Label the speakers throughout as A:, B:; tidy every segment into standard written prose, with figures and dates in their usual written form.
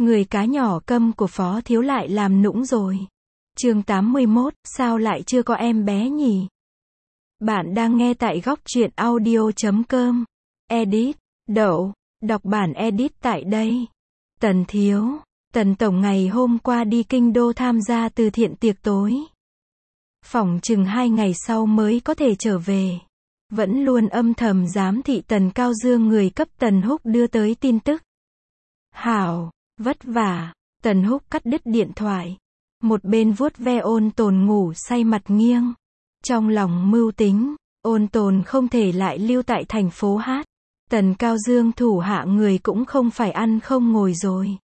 A: Người cá nhỏ câm của Phó Thiếu lại làm nũng rồi. Chương 81, sao lại chưa có em bé nhỉ? Bạn đang nghe tại góc truyện audio.com. Edit, Đậu, đọc bản edit tại đây. Tần Thiếu, Tần Tổng ngày hôm qua đi Kinh Đô tham gia từ thiện tiệc tối. Phỏng chừng 2 ngày sau mới có thể trở về. Vẫn luôn âm thầm giám thị Tần Cao Dương người cấp Tần Húc đưa tới tin tức. Hảo, vất vả. Tần Húc cắt đứt điện thoại. Một bên vuốt ve Ôn Tồn ngủ say mặt nghiêng. Trong lòng mưu tính, Ôn Tồn không thể lại lưu tại thành phố Hát. Tần Cao Dương thủ hạ người cũng không phải ăn không ngồi rồi.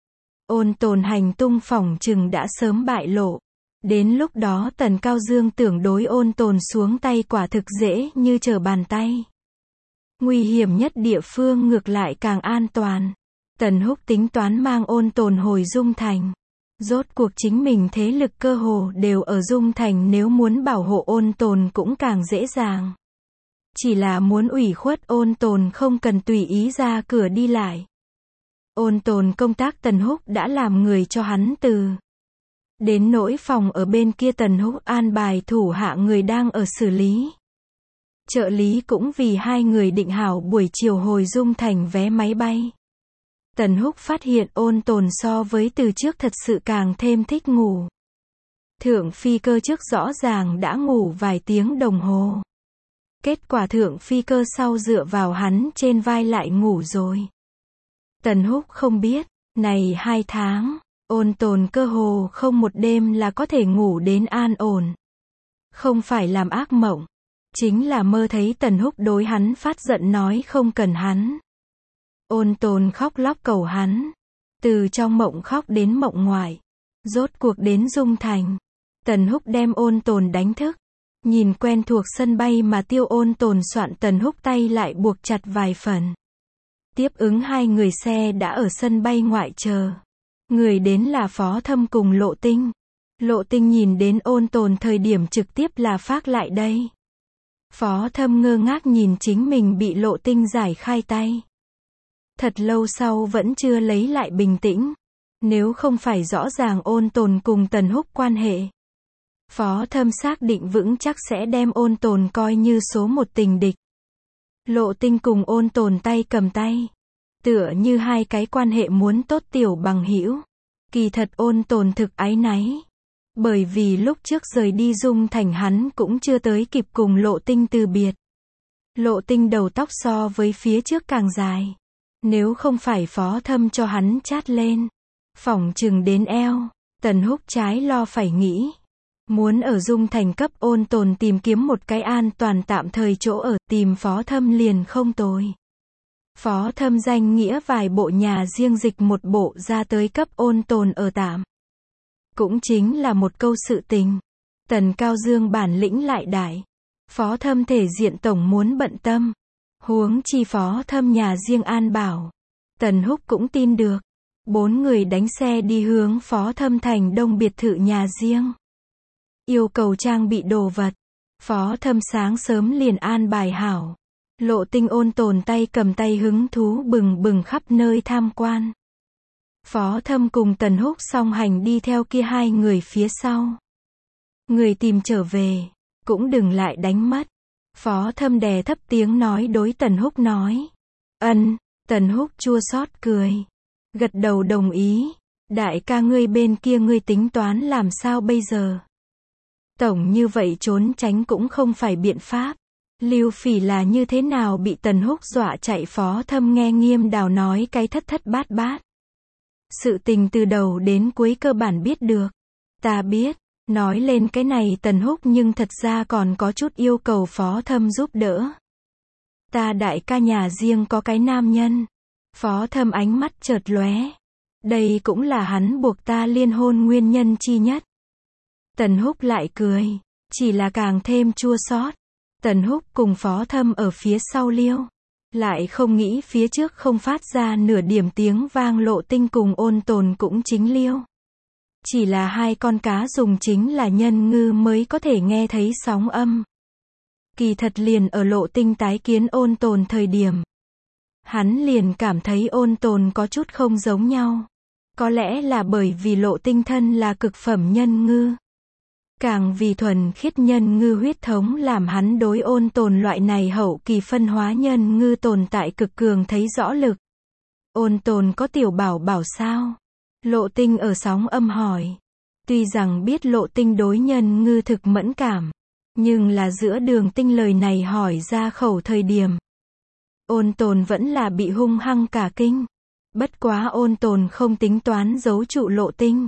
A: Ôn Tồn hành tung phỏng chừng đã sớm bại lộ. Đến lúc đó Tần Cao Dương tưởng đối Ôn Tồn xuống tay quả thực dễ như trở bàn tay. Nguy hiểm nhất địa phương ngược lại càng an toàn. Tần Húc tính toán mang Ôn Tồn hồi Dung Thành. Rốt cuộc chính mình thế lực cơ hồ đều ở Dung Thành, nếu muốn bảo hộ Ôn Tồn cũng càng dễ dàng. Chỉ là muốn ủy khuất Ôn Tồn không cần tùy ý ra cửa đi lại. Ôn Tồn công tác Tần Húc đã làm người cho hắn từ. Đến nỗi phòng ở bên kia Tần Húc an bài thủ hạ người đang ở xử lý. Trợ lý cũng vì hai người định hảo buổi chiều hồi Dung Thành vé máy bay. Tần Húc phát hiện Ôn Tồn so với từ trước thật sự càng thêm thích ngủ. Thượng phi cơ trước rõ ràng đã ngủ vài tiếng đồng hồ. Kết quả thượng phi cơ sau dựa vào hắn trên vai lại ngủ rồi. Tần Húc không biết, này 2 tháng, Ôn Tồn cơ hồ không một đêm là có thể ngủ đến an ổn. Không phải làm ác mộng, chính là mơ thấy Tần Húc đối hắn phát giận nói không cần hắn. Ôn Tồn khóc lóc cầu hắn. Từ trong mộng khóc đến mộng ngoài. Rốt cuộc đến Dung Thành. Tần Húc đem Ôn Tồn đánh thức. Nhìn quen thuộc sân bay mà tiêu Ôn Tồn soạn, Tần Húc tay lại buộc chặt vài phần. Tiếp ứng hai người xe đã ở sân bay ngoại chờ. Người đến là Phó Thâm cùng Lộ Tinh. Lộ Tinh nhìn đến Ôn Tồn thời điểm trực tiếp là phác lại đây. Phó Thâm ngơ ngác nhìn chính mình bị Lộ Tinh giải khai tay. Thật lâu sau vẫn chưa lấy lại bình tĩnh. Nếu không phải rõ ràng Ôn Tồn cùng Tần Húc quan hệ, Phó Thâm xác định vững chắc sẽ đem Ôn Tồn coi như số một tình địch. Lộ Tinh cùng Ôn Tồn tay cầm tay, tựa như hai cái quan hệ muốn tốt tiểu bằng hữu. Kỳ thật Ôn Tồn thực áy náy. Bởi vì lúc trước rời đi Dung Thành hắn cũng chưa tới kịp cùng Lộ Tinh từ biệt. Lộ Tinh đầu tóc so với phía trước càng dài. Nếu không phải Phó Thâm cho hắn chát lên, phỏng chừng đến eo. Tần Húc trái lo phải nghĩ. Muốn ở Dung Thành cấp Ôn Tồn tìm kiếm một cái an toàn tạm thời chỗ ở, tìm Phó Thâm liền không tồi. Phó Thâm danh nghĩa vài bộ nhà riêng dịch một bộ ra tới cấp Ôn Tồn ở tạm. Cũng chính là một câu sự tình. Tần Cao Dương bản lĩnh lại đại. Phó Thâm thể diện tổng muốn bận tâm. Huống chi Phó Thâm nhà riêng an bảo. Tần Húc cũng tin được. 4 người đánh xe đi hướng Phó Thâm thành đông biệt thự nhà riêng. Yêu cầu trang bị đồ vật. Phó Thâm sáng sớm liền an bài hảo. Lộ Tinh Ôn Tồn tay cầm tay hứng thú bừng bừng khắp nơi tham quan. Phó Thâm cùng Tần Húc song hành đi theo kia hai người phía sau. Người tìm trở về, cũng đừng lại đánh mất. Phó Thâm đè thấp tiếng nói đối Tần Húc nói. Ân. Tần Húc chua xót cười. Gật đầu đồng ý. Đại ca ngươi bên kia ngươi tính toán làm sao bây giờ? Tổng như vậy trốn tránh cũng không phải biện pháp. Lưu Phỉ là như thế nào bị Tần Húc dọa chạy? Phó Thâm nghe Nghiêm Đào nói cái thất thất bát bát. Sự tình từ đầu đến cuối cơ bản biết được. Ta biết. Nói lên cái này Tần Húc nhưng thật ra còn có chút yêu cầu Phó Thâm giúp đỡ. Ta đại ca nhà riêng có cái nam nhân. Phó Thâm ánh mắt chợt lóe. Đây cũng là hắn buộc ta liên hôn nguyên nhân chi nhất. Tần Húc lại cười. Chỉ là càng thêm chua xót. Tần Húc cùng Phó Thâm ở phía sau liêu. Lại không nghĩ phía trước không phát ra nửa điểm tiếng vang. Lộ Tinh cùng Ôn Tồn cũng chính liêu. Chỉ là hai con cá dùng chính là nhân ngư mới có thể nghe thấy sóng âm. Kỳ thật liền ở Lộ Tinh tái kiến Ôn Tồn thời điểm, hắn liền cảm thấy Ôn Tồn có chút không giống nhau. Có lẽ là bởi vì Lộ Tinh thân là cực phẩm nhân ngư. Càng vì thuần khiết nhân ngư huyết thống làm hắn đối Ôn Tồn loại này hậu kỳ phân hóa nhân ngư tồn tại cực cường thấy rõ lực. Ôn Tồn có tiểu bảo bảo sao? Lộ Tinh ở sóng âm hỏi. Tuy rằng biết Lộ Tinh đối nhân ngư thực mẫn cảm, nhưng là giữa Đường Tinh lời này hỏi ra khẩu thời điểm, Ôn Tồn vẫn là bị hung hăng cả kinh. Bất quá Ôn Tồn không tính toán giấu trụ Lộ Tinh.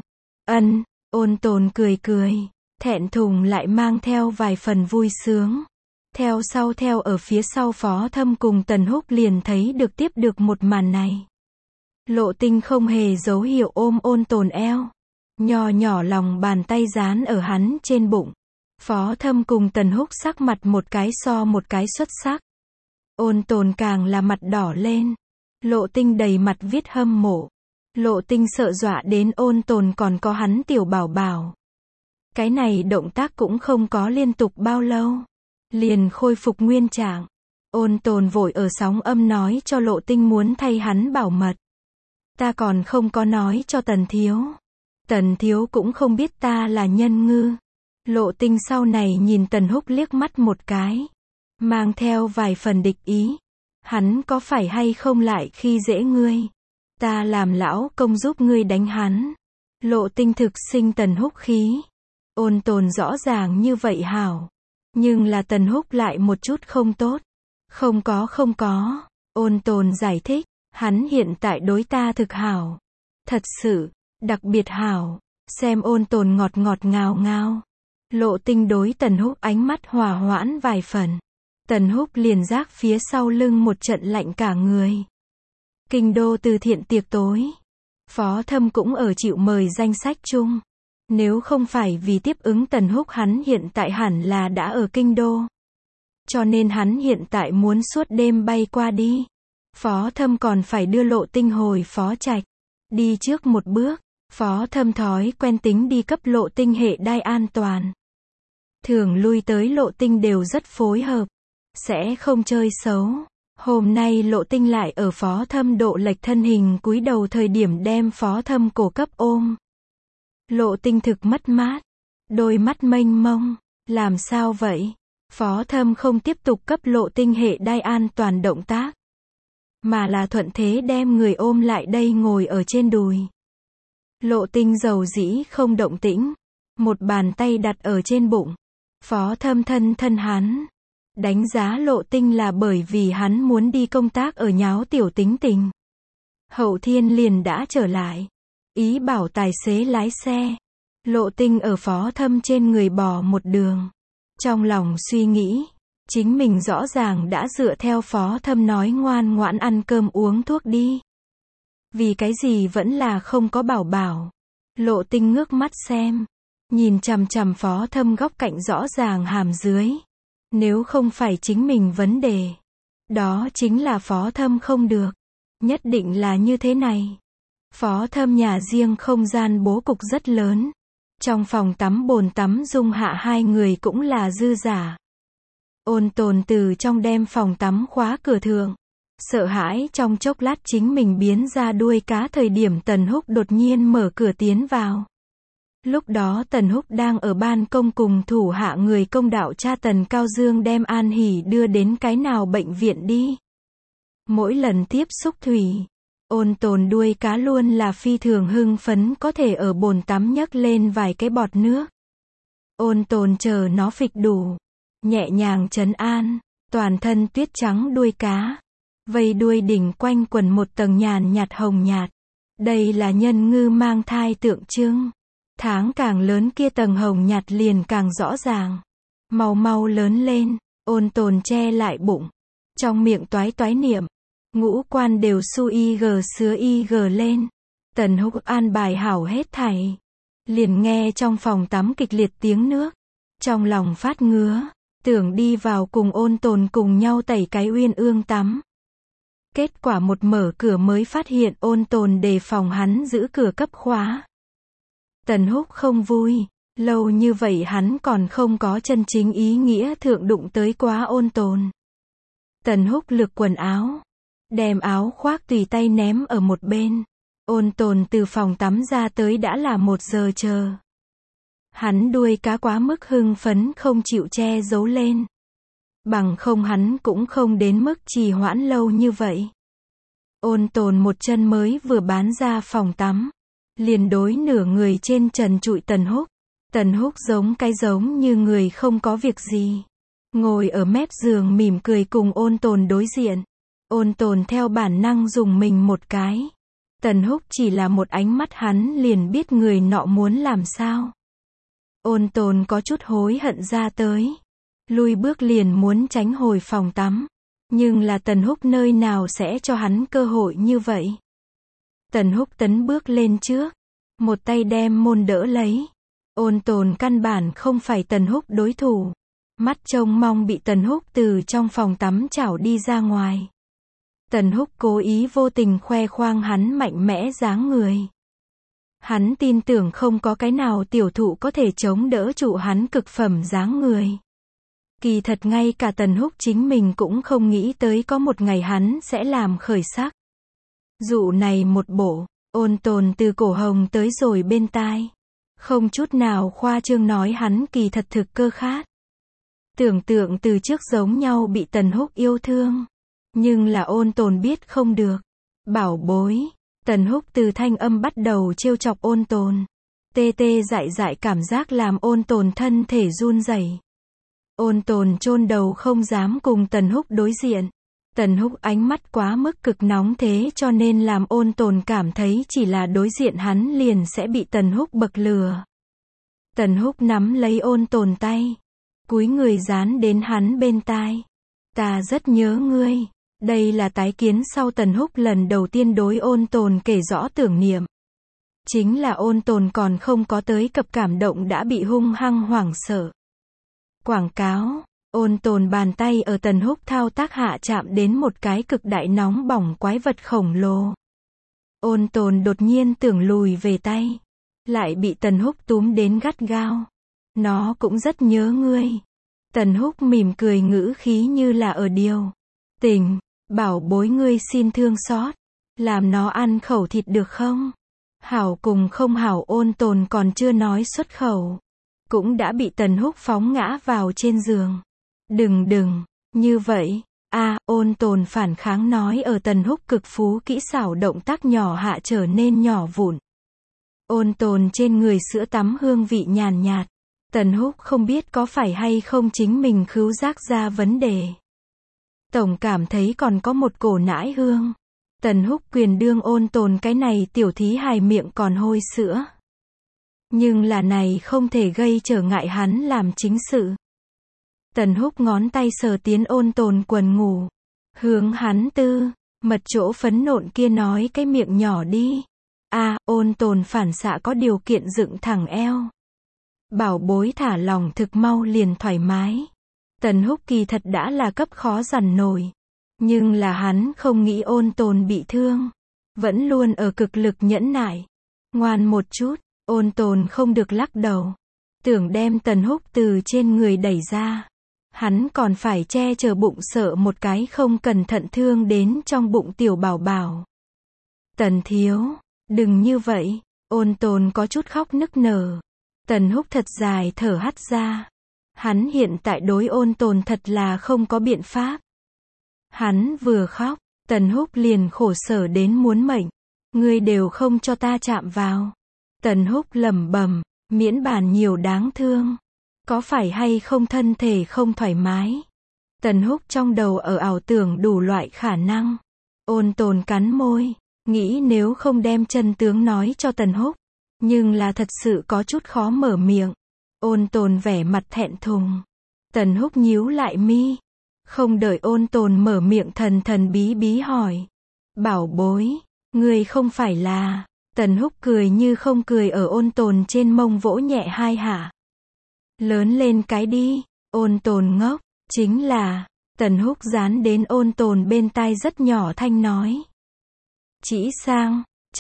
A: Ôn Tồn cười cười, thẹn thùng lại mang theo vài phần vui sướng. Theo ở phía sau Phó Thâm cùng Tần Húc liền thấy được tiếp được một màn này. Lộ Tinh không hề dấu hiệu ôm Ôn Tồn eo, nho nhỏ lòng bàn tay dán ở hắn trên bụng. Phó Thâm cùng Tần Húc sắc mặt một cái so một cái xuất sắc. Ôn Tồn càng là mặt đỏ lên. Lộ Tinh đầy mặt viết hâm mộ. Lộ Tinh sợ dọa đến Ôn Tồn còn có hắn tiểu bảo bảo. Cái này động tác cũng không có liên tục bao lâu, liền khôi phục nguyên trạng. Ôn Tồn vội ở sóng âm nói cho Lộ Tinh muốn thay hắn bảo mật. Ta còn không có nói cho Tần Thiếu. Tần Thiếu cũng không biết ta là nhân ngư. Lộ Tinh sau này nhìn Tần Húc liếc mắt một cái, mang theo vài phần địch ý. Hắn có phải hay không lại khi dễ ngươi? Ta làm lão công giúp ngươi đánh hắn. Lộ Tinh thực sinh Tần Húc khí. Ôn Tồn rõ ràng như vậy hảo, nhưng là Tần Húc lại một chút không tốt. Không có. Ôn Tồn giải thích, hắn hiện tại đối ta thực hảo. Thật sự, đặc biệt hảo. Xem Ôn Tồn ngọt ngào ngao. Lộ Tinh đối Tần Húc ánh mắt hòa hoãn vài phần. Tần Húc liền giác phía sau lưng một trận lạnh cả người. Kinh đô từ thiện tiệc tối. Phó Thâm cũng ở chịu mời danh sách chung. Nếu không phải vì tiếp ứng Tần Húc hắn hiện tại hẳn là đã ở kinh đô. Cho nên hắn hiện tại muốn suốt đêm bay qua đi. Phó Thâm còn phải đưa Lộ Tinh hồi Phó Trạch. Đi trước một bước, Phó Thâm thói quen tính đi cấp Lộ Tinh hệ đai an toàn. Thường lui tới Lộ Tinh đều rất phối hợp, sẽ không chơi xấu. Hôm nay Lộ Tinh lại ở Phó Thâm độ lệch thân hình cúi đầu thời điểm đem Phó Thâm cổ cấp ôm. Lộ Tinh thực mất mát, đôi mắt mênh mông. Làm sao vậy? Phó Thâm không tiếp tục cấp Lộ Tinh hệ đai an toàn động tác, mà là thuận thế đem người ôm lại đây ngồi ở trên đùi. Lộ Tinh dầu dĩ không động tĩnh, một bàn tay đặt ở trên bụng. Phó Thâm thân hắn. Đánh giá Lộ Tinh là bởi vì hắn muốn đi công tác ở nháo tiểu tính tình. Hậu thiên liền đã trở lại, ý bảo tài xế lái xe. Lộ Tinh ở Phó Thâm trên người bò một đường. Trong lòng suy nghĩ, chính mình rõ ràng đã dựa theo Phó Thâm nói ngoan ngoãn ăn cơm uống thuốc đi. Vì cái gì vẫn là không có bảo bảo. Lộ Tinh ngước mắt xem, nhìn chằm chằm Phó Thâm góc cạnh rõ ràng hàm dưới. Nếu không phải chính mình vấn đề, đó chính là Phó Thâm không được. Nhất định là như thế này. Phó Thâm nhà riêng không gian bố cục rất lớn. Trong phòng tắm bồn tắm dung hạ hai người cũng là dư giả. Ôn Tồn từ trong đem phòng tắm khóa cửa thượng. Sợ hãi trong chốc lát chính mình biến ra đuôi cá thời điểm Tần Húc đột nhiên mở cửa tiến vào. Lúc đó Tần Húc đang ở ban công cùng thủ hạ người công đạo cha Tần Cao Dương đem An Hỷ đưa đến cái nào bệnh viện đi. Mỗi lần tiếp xúc thủy, Ôn Tồn đuôi cá luôn là phi thường hưng phấn có thể ở bồn tắm nhấc lên vài cái bọt nước. Ôn Tồn chờ nó phịch đủ, nhẹ nhàng trấn an, toàn thân tuyết trắng đuôi cá. Vây đuôi đỉnh quanh quần một tầng nhàn nhạt hồng nhạt. Đây là nhân ngư mang thai tượng trưng. Tháng càng lớn kia tầng hồng nhạt liền càng rõ ràng. Mau lớn lên. Ôn Tồn che lại bụng, trong miệng toái niệm. Ngũ quan đều su sứa lên. Tần Húc an bài hảo hết thảy. Liền nghe trong phòng tắm kịch liệt tiếng nước. Trong lòng phát ngứa, tưởng đi vào cùng Ôn Tồn cùng nhau tẩy cái uyên ương tắm. Kết quả một mở cửa mới phát hiện Ôn Tồn đề phòng hắn giữ cửa cấp khóa. Tần Húc không vui, lâu như vậy hắn còn không có chân chính ý nghĩa thượng đụng tới quá Ôn Tồn. Tần Húc lược quần áo, đem áo khoác tùy tay ném ở một bên. Ôn Tồn từ phòng tắm ra tới đã là 1 giờ chờ. Hắn đuôi cá quá mức hưng phấn không chịu che giấu lên. Bằng không hắn cũng không đến mức trì hoãn lâu như vậy. Ôn Tồn một chân mới vừa bán ra phòng tắm, liền đối nửa người trên trần trụi Tần Húc. Tần Húc giống như người không có việc gì, ngồi ở mép giường mỉm cười cùng Ôn Tồn đối diện. Ôn Tồn theo bản năng dùng mình một cái. Tần Húc chỉ là một ánh mắt hắn liền biết người nọ muốn làm sao. Ôn Tồn có chút hối hận ra tới, lui bước liền muốn tránh hồi phòng tắm. Nhưng là Tần Húc nơi nào sẽ cho hắn cơ hội như vậy. Tần Húc tấn bước lên trước, một tay đem môn đỡ lấy. Ôn Tồn căn bản không phải Tần Húc đối thủ. Mắt trông mong bị Tần Húc từ trong phòng tắm chảo đi ra ngoài. Tần Húc cố ý vô tình khoe khoang hắn mạnh mẽ dáng người. Hắn tin tưởng không có cái nào tiểu thụ có thể chống đỡ trụ hắn cực phẩm dáng người. Kỳ thật ngay cả Tần Húc chính mình cũng không nghĩ tới có một ngày hắn sẽ làm khởi sắc. Dụ này một bộ, Ôn Tồn từ cổ hồng tới rồi bên tai. Không chút nào khoa trương nói hắn kỳ thật thực cơ khát. Tưởng tượng từ trước giống nhau bị Tần Húc yêu thương. Nhưng là Ôn Tồn biết không được. Bảo bối. Tần Húc từ thanh âm bắt đầu trêu chọc Ôn Tồn. Tê tê dại dại cảm giác làm Ôn Tồn thân thể run rẩy. Ôn Tồn chôn đầu không dám cùng Tần Húc đối diện. Tần Húc ánh mắt quá mức cực nóng thế cho nên làm Ôn Tồn cảm thấy chỉ là đối diện hắn liền sẽ bị Tần Húc bậc lừa. Tần Húc nắm lấy Ôn Tồn tay, cúi người dán đến hắn bên tai. Ta rất nhớ ngươi. Đây là tái kiến sau Tần Húc lần đầu tiên đối Ôn Tồn kể rõ tưởng niệm. Chính là Ôn Tồn còn không có tới cập cảm động đã bị hung hăng hoảng sợ. Quảng cáo. Ôn Tồn bàn tay ở Tần Húc thao tác hạ chạm đến một cái cực đại nóng bỏng quái vật khổng lồ. Ôn Tồn đột nhiên tưởng lùi về tay, lại bị Tần Húc túm đến gắt gao. Nó cũng rất nhớ ngươi. Tần Húc mỉm cười ngữ khí như là ở điều tình. Bảo bối ngươi xin thương xót, làm nó ăn khẩu thịt được không? Hảo cùng không hảo Ôn Tồn còn chưa nói xuất khẩu, cũng đã bị Tần Húc phóng ngã vào trên giường. Đừng, như vậy. Ôn Tồn phản kháng nói ở Tần Húc cực phú kỹ xảo động tác nhỏ hạ trở nên nhỏ vụn. Ôn Tồn trên người sữa tắm hương vị nhàn nhạt. Tần Húc không biết có phải hay không chính mình khứu giác ra vấn đề. Tổng cảm thấy còn có một cổ nãi hương. Tần Húc quyền đương Ôn Tồn cái này tiểu thí hài miệng còn hôi sữa. Nhưng là này không thể gây trở ngại hắn làm chính sự. Tần Húc ngón tay sờ tiến Ôn Tồn quần ngủ. Hướng hắn tư, mật chỗ phấn nộn kia nói cái miệng nhỏ đi. Ôn Tồn phản xạ có điều kiện dựng thẳng eo. Bảo bối thả lòng thực mau liền thoải mái. Tần Húc kỳ thật đã là cấp khó dằn nổi. Nhưng là hắn không nghĩ Ôn Tồn bị thương. Vẫn luôn ở cực lực nhẫn nại. Ngoan một chút, Ôn Tồn không được lắc đầu. Tưởng đem Tần Húc từ trên người đẩy ra. Hắn còn phải che chở bụng sợ một cái không cẩn thận thương đến trong bụng tiểu bảo bảo. Tần thiếu, đừng như vậy. Ôn Tồn có chút khóc nức nở. Tần Húc thật dài thở hắt ra. Hắn hiện tại đối Ôn Tồn thật là không có biện pháp. Hắn vừa khóc, Tần Húc liền khổ sở đến muốn mệnh. Ngươi đều không cho ta chạm vào. Tần Húc lẩm bẩm, miễn bàn nhiều đáng thương. Có phải hay không thân thể không thoải mái? Tần Húc trong đầu ở ảo tưởng đủ loại khả năng. Ôn Tồn cắn môi, nghĩ nếu không đem chân tướng nói cho Tần Húc. Nhưng là thật sự có chút khó mở miệng. Ôn Tồn vẻ mặt thẹn thùng. Tần Húc nhíu lại mi. Không đợi Ôn Tồn mở miệng thần bí bí hỏi. Bảo bối, ngươi không phải là... Tần Húc cười như không cười ở Ôn Tồn trên mông vỗ nhẹ hai hạ. Lớn lên cái đi. Ôn Tồn ngốc. Chính là... Tần Húc dán đến Ôn Tồn bên tai rất nhỏ thanh nói. Chỉ sang...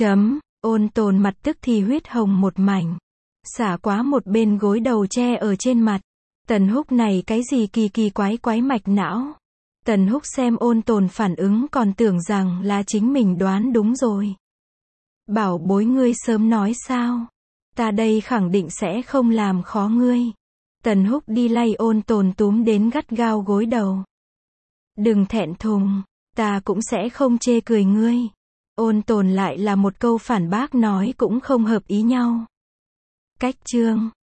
A: Ôn Tồn mặt tức thì huyết hồng một mảnh. Xả quá một bên gối đầu che ở trên mặt. Tần Húc này cái gì kỳ quái mạch não. Tần Húc xem Ôn Tồn phản ứng còn tưởng rằng là chính mình đoán đúng rồi. Bảo bối ngươi sớm nói sao? Ta đây khẳng định sẽ không làm khó ngươi. Tần Húc đi lay Ôn Tồn túm đến gắt gao gối đầu. Đừng thẹn thùng, ta cũng sẽ không chê cười ngươi. Ôn Tồn lại là một câu phản bác nói cũng không hợp ý nhau. Cách chương